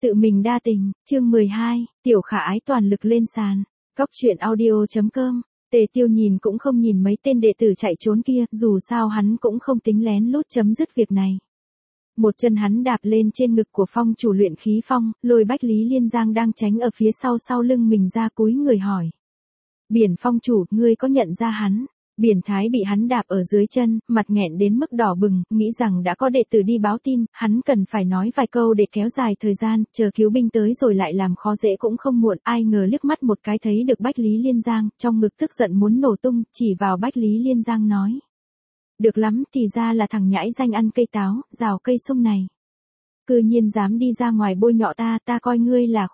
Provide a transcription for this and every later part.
Tự mình đa tình, chương 12, tiểu khả ái toàn lực lên sàn. Cóc truyện audio.com. Tề Tiêu nhìn cũng không nhìn mấy tên đệ tử chạy trốn kia, dù sao hắn cũng không tính lén lút chấm dứt việc này. Một chân hắn đạp lên trên ngực của phong chủ luyện khí phong, lôi Bách Lý Liên Giang đang tránh ở phía sau lưng mình ra cúi người hỏi. Biển phong chủ, ngươi có nhận ra hắn? Biển Thái bị hắn đạp ở dưới chân, mặt nghẹn đến mức đỏ bừng, nghĩ rằng đã có đệ tử đi báo tin, hắn cần phải nói vài câu để kéo dài thời gian, chờ cứu binh tới rồi lại làm khó dễ cũng không muộn. Ai ngờ liếc mắt một cái thấy được Bách Lý Liên Giang, trong ngực tức giận muốn nổ tung, chỉ vào Bách Lý Liên Giang nói. Được lắm, thì ra là thằng nhãi danh ăn cây táo, rào cây sung này. Cư nhiên dám đi ra ngoài bôi nhọ ta coi ngươi là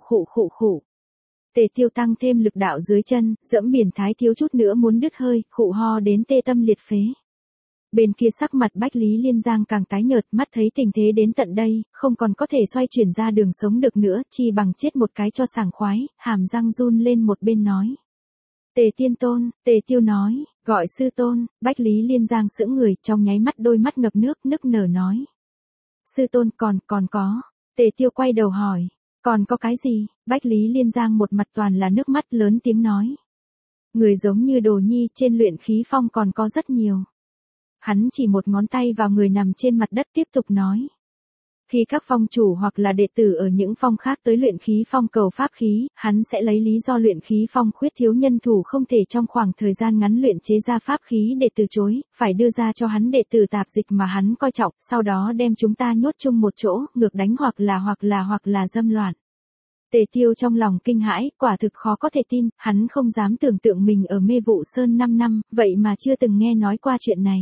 khụ. Tề Tiêu tăng thêm lực đạo dưới chân, dẫm Biển Thái thiếu chút nữa muốn đứt hơi, khụ ho đến tê tâm liệt phế. Bên kia sắc mặt Bách Lý Liên Giang càng tái nhợt, mắt thấy tình thế đến tận đây, không còn có thể xoay chuyển ra đường sống được nữa, chi bằng chết một cái cho sảng khoái, hàm răng run lên một bên nói. Tề Tiên Tôn, Tề Tiêu nói, gọi sư tôn. Bách Lý Liên Giang sững người, trong nháy mắt đôi mắt ngập nước, nức nở nói. Sư tôn còn có. Tề Tiêu quay đầu hỏi. Còn có cái gì? Bách Lý Liên Giang một mặt toàn là nước mắt lớn tiếng nói. Người giống như Đồ Nhi trên luyện khí phong còn có rất nhiều. Hắn chỉ một ngón tay vào người nằm trên mặt đất tiếp tục nói. Khi các phong chủ hoặc là đệ tử ở những phong khác tới luyện khí phong cầu pháp khí, hắn sẽ lấy lý do luyện khí phong khuyết thiếu nhân thủ không thể trong khoảng thời gian ngắn luyện chế ra pháp khí để từ chối, phải đưa ra cho hắn đệ tử tạp dịch mà hắn coi trọng, sau đó đem chúng ta nhốt chung một chỗ, ngược đánh hoặc là dâm loạn. Tề Tiêu trong lòng kinh hãi, quả thực khó có thể tin, hắn không dám tưởng tượng mình ở Mê Vụ Sơn 5 năm, vậy mà chưa từng nghe nói qua chuyện này.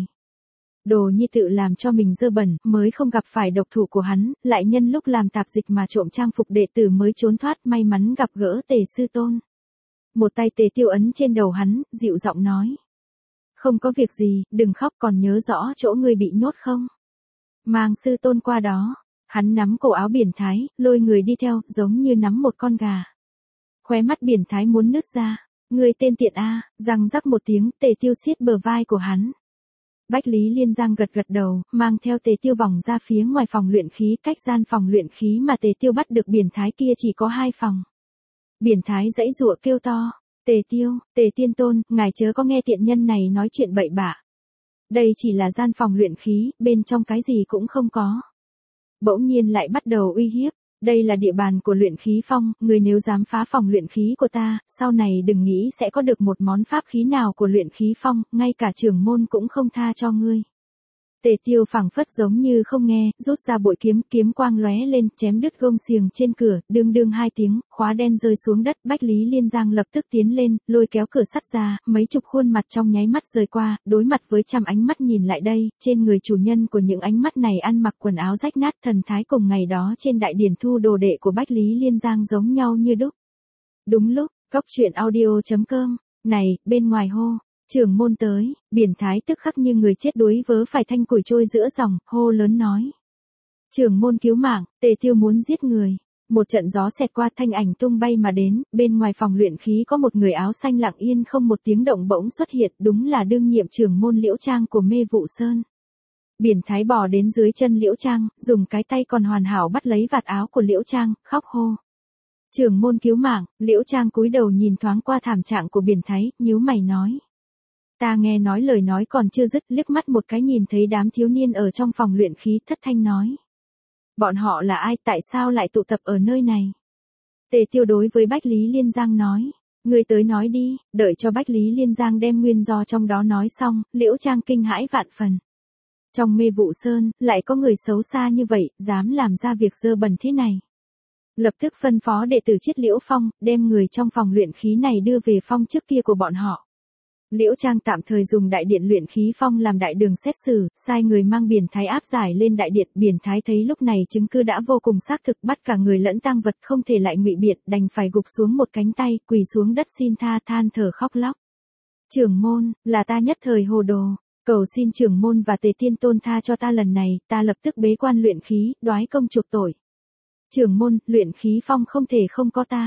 Đồ Nhi tự làm cho mình dơ bẩn, mới không gặp phải độc thủ của hắn, lại nhân lúc làm tạp dịch mà trộm trang phục đệ tử mới trốn thoát, may mắn gặp gỡ Tề sư tôn. Một tay Tề Tiêu ấn trên đầu hắn, dịu giọng nói. Không có việc gì, đừng khóc, còn nhớ rõ chỗ ngươi bị nhốt không? Mang sư tôn qua đó. Hắn nắm cổ áo Biển Thái, lôi người đi theo, giống như nắm một con gà. Khóe mắt Biển Thái muốn nứt ra. Ngươi tên tiện A, răng rắc một tiếng, Tề Tiêu siết bờ vai của hắn. Bách Lý Liên Giang gật đầu, mang theo Tề Tiêu vòng ra phía ngoài phòng luyện khí, cách gian phòng luyện khí mà Tề Tiêu bắt được Biển Thái kia chỉ có 2 phòng. Biển Thái giãy giụa kêu to, Tề Tiêu, Tề Tiên Tôn, ngài chớ có nghe tiện nhân này nói chuyện bậy bạ. Đây chỉ là gian phòng luyện khí, bên trong cái gì cũng không có. Bỗng nhiên lại bắt đầu uy hiếp, đây là địa bàn của luyện khí phong, người nếu dám phá phòng luyện khí của ta, sau này đừng nghĩ sẽ có được một món pháp khí nào của luyện khí phong, ngay cả trưởng môn cũng không tha cho ngươi. Tề Tiêu phảng phất giống như không nghe, rút ra bội kiếm, kiếm quang lóe lên, chém đứt gông xiềng trên cửa, đương 2 tiếng, khóa đen rơi xuống đất, Bách Lý Liên Giang lập tức tiến lên, lôi kéo cửa sắt ra, mấy chục khuôn mặt trong nháy mắt rời qua, đối mặt với trăm ánh mắt nhìn lại đây, trên người chủ nhân của những ánh mắt này ăn mặc quần áo rách nát, thần thái cùng ngày đó trên đại điển thu đồ đệ của Bách Lý Liên Giang giống nhau như đúc. Đúng lúc, Cóc truyện audio.com, này, bên ngoài hô. Trưởng môn tới, Biển Thái tức khắc như người chết đuối vớ phải thanh củi trôi giữa dòng, hô lớn nói. Trưởng môn cứu mạng, Tề Tiêu muốn giết người. Một trận gió xẹt qua, thanh ảnh tung bay mà đến, bên ngoài phòng luyện khí có một người áo xanh lặng yên không một tiếng động bỗng xuất hiện, đúng là đương nhiệm trưởng môn Liễu Trang của Mê Vụ Sơn. Biển Thái bò đến dưới chân Liễu Trang, dùng cái tay còn hoàn hảo bắt lấy vạt áo của Liễu Trang, khóc hô. Trưởng môn cứu mạng. Liễu Trang cúi đầu nhìn thoáng qua thảm trạng của Biển Thái, nhíu mày nói. Ta nghe nói lời nói còn chưa dứt, liếc mắt một cái nhìn thấy đám thiếu niên ở trong phòng luyện khí, thất thanh nói. Bọn họ là ai, tại sao lại tụ tập ở nơi này? Tề Tiêu đối với Bách Lý Liên Giang nói. Người tới nói đi, đợi cho Bách Lý Liên Giang đem nguyên do trong đó nói xong, Liễu Trang kinh hãi vạn phần. Trong Mê Vụ Sơn, lại có người xấu xa như vậy, dám làm ra việc dơ bẩn thế này. Lập tức phân phó đệ tử Chiết Liễu Phong, đem người trong phòng luyện khí này đưa về phong trước kia của bọn họ. Liễu Trang tạm thời dùng đại điện luyện khí phong làm đại đường xét xử, sai người mang Biển Thái áp giải lên đại điện. Biển Thái thấy lúc này chứng cứ đã vô cùng xác thực, bắt cả người lẫn tang vật không thể lại ngụy biện, đành phải gục xuống một cánh tay, quỳ xuống đất xin tha, than thở khóc lóc. Trưởng môn, là ta nhất thời hồ đồ, cầu xin trưởng môn và Tề Tiên Tôn tha cho ta lần này, ta lập tức bế quan luyện khí, đoái công chuộc tội. Trưởng môn, luyện khí phong không thể không có ta.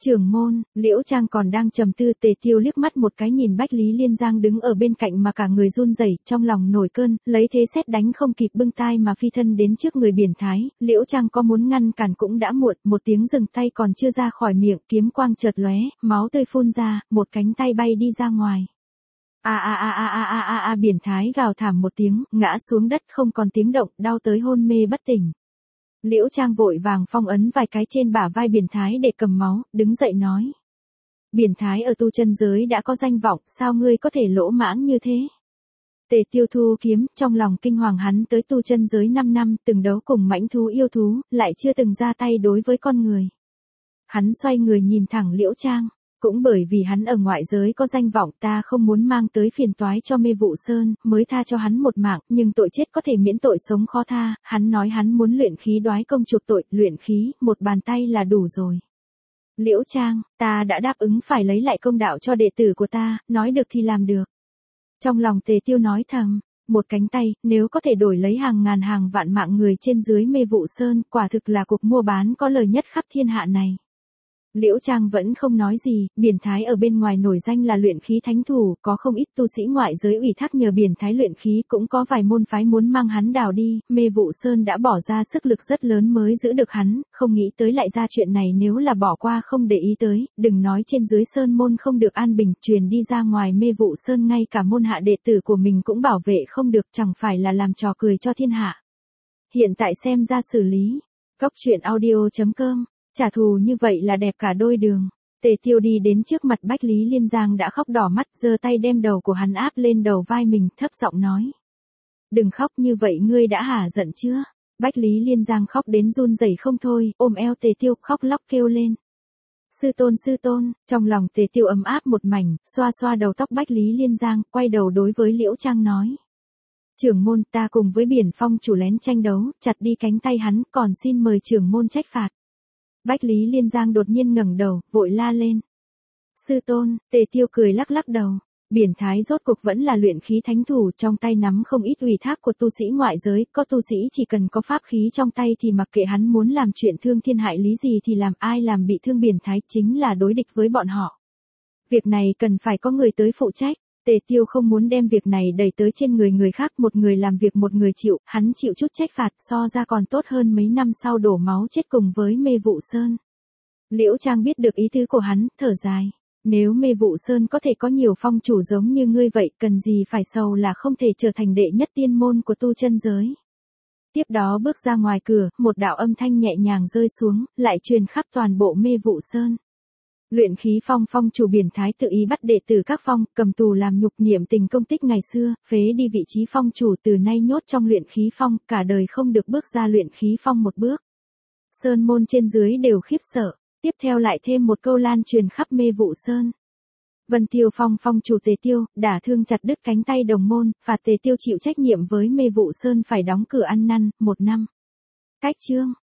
Trưởng môn, Liễu Trang còn đang trầm tư, Tề Tiêu liếc mắt một cái nhìn Bách Lý Liên Giang đứng ở bên cạnh mà cả người run rẩy, trong lòng nổi cơn, lấy thế sét đánh không kịp bưng tai mà phi thân đến trước người Biển Thái, Liễu Trang có muốn ngăn cản cũng đã muộn, một tiếng dừng tay còn chưa ra khỏi miệng, kiếm quang chợt lóe, máu tươi phun ra, một cánh tay bay đi ra ngoài. Biển Thái gào thảm một tiếng, ngã xuống đất không còn tiếng động, đau tới hôn mê bất tỉnh. Liễu Trang vội vàng phong ấn vài cái trên bả vai Biển Thái để cầm máu, đứng dậy nói. Biển Thái ở tu chân giới đã có danh vọng, sao ngươi có thể lỗ mãng như thế? Tề Tiêu thu kiếm, trong lòng kinh hoàng, hắn tới tu chân giới 5 năm, từng đấu cùng mãnh thú yêu thú, lại chưa từng ra tay đối với con người. Hắn xoay người nhìn thẳng Liễu Trang. Cũng bởi vì hắn ở ngoại giới có danh vọng, ta không muốn mang tới phiền toái cho Mê Vụ Sơn, mới tha cho hắn một mạng, nhưng tội chết có thể miễn tội sống khó tha, hắn nói hắn muốn luyện khí đoái công chuộc tội, luyện khí, một bàn tay là đủ rồi. Liễu Trang, ta đã đáp ứng phải lấy lại công đạo cho đệ tử của ta, nói được thì làm được. Trong lòng Tề Tiêu nói thầm, một cánh tay, nếu có thể đổi lấy hàng ngàn hàng vạn mạng người trên dưới Mê Vụ Sơn, quả thực là cuộc mua bán có lời nhất khắp thiên hạ này. Liễu Trang vẫn không nói gì, Biển Thái ở bên ngoài nổi danh là luyện khí thánh thủ, có không ít tu sĩ ngoại giới ủy thác nhờ Biển Thái luyện khí, cũng có vài môn phái muốn mang hắn đào đi, Mê Vụ Sơn đã bỏ ra sức lực rất lớn mới giữ được hắn, không nghĩ tới lại ra chuyện này, nếu là bỏ qua không để ý tới, đừng nói trên dưới Sơn môn không được an bình, truyền đi ra ngoài Mê Vụ Sơn ngay cả môn hạ đệ tử của mình cũng bảo vệ không được, chẳng phải là làm trò cười cho thiên hạ. Hiện tại xem ra xử lý. Cóc truyện audio.com. Trả thù như vậy là đẹp cả đôi đường. Tề Tiêu đi đến trước mặt Bách Lý Liên Giang đã khóc đỏ mắt, giơ tay đem đầu của hắn áp lên đầu vai mình, thấp giọng nói. Đừng khóc như vậy, ngươi đã hả giận chưa? Bách Lý Liên Giang khóc đến run rẩy không thôi, ôm eo Tề Tiêu, khóc lóc kêu lên. Sư tôn, trong lòng Tề Tiêu ấm áp một mảnh, xoa xoa đầu tóc Bách Lý Liên Giang, quay đầu đối với Liễu Trang nói. Trưởng môn, ta cùng với Biển Phong chủ lén tranh đấu, chặt đi cánh tay hắn, còn xin mời trưởng môn trách phạt. Bách Lý Liên Giang đột nhiên ngẩng đầu, vội la lên. Sư tôn, Tề Tiêu cười lắc lắc đầu. Biển Thái rốt cuộc vẫn là luyện khí thánh thủ, trong tay nắm không ít ủy thác của tu sĩ ngoại giới, có tu sĩ chỉ cần có pháp khí trong tay thì mặc kệ hắn muốn làm chuyện thương thiên hại lý gì thì làm, ai làm bị thương Biển Thái chính là đối địch với bọn họ. Việc này cần phải có người tới phụ trách. Tề Tiêu không muốn đem việc này đẩy tới trên người khác, một người làm việc một người chịu, hắn chịu chút trách phạt so ra còn tốt hơn mấy năm sau đổ máu chết cùng với Mê Vụ Sơn. Liễu Trang biết được ý tứ của hắn, thở dài. Nếu Mê Vụ Sơn có thể có nhiều phong chủ giống như ngươi vậy, cần gì phải sầu là không thể trở thành đệ nhất tiên môn của tu chân giới. Tiếp đó bước ra ngoài cửa, một đạo âm thanh nhẹ nhàng rơi xuống, lại truyền khắp toàn bộ Mê Vụ Sơn. Luyện khí phong phong chủ Biển Thái tự ý bắt đệ tử các phong, cầm tù làm nhục, niệm tình công tích ngày xưa, phế đi vị trí phong chủ, từ nay nhốt trong luyện khí phong, cả đời không được bước ra luyện khí phong một bước. Sơn môn trên dưới đều khiếp sợ, tiếp theo lại thêm một câu lan truyền khắp Mê Vụ Sơn. Vân Tiêu phong phong chủ Tề Tiêu, đả thương chặt đứt cánh tay đồng môn, phạt Tề Tiêu chịu trách nhiệm với Mê Vụ Sơn phải đóng cửa ăn năn, 1 năm. Cách chương.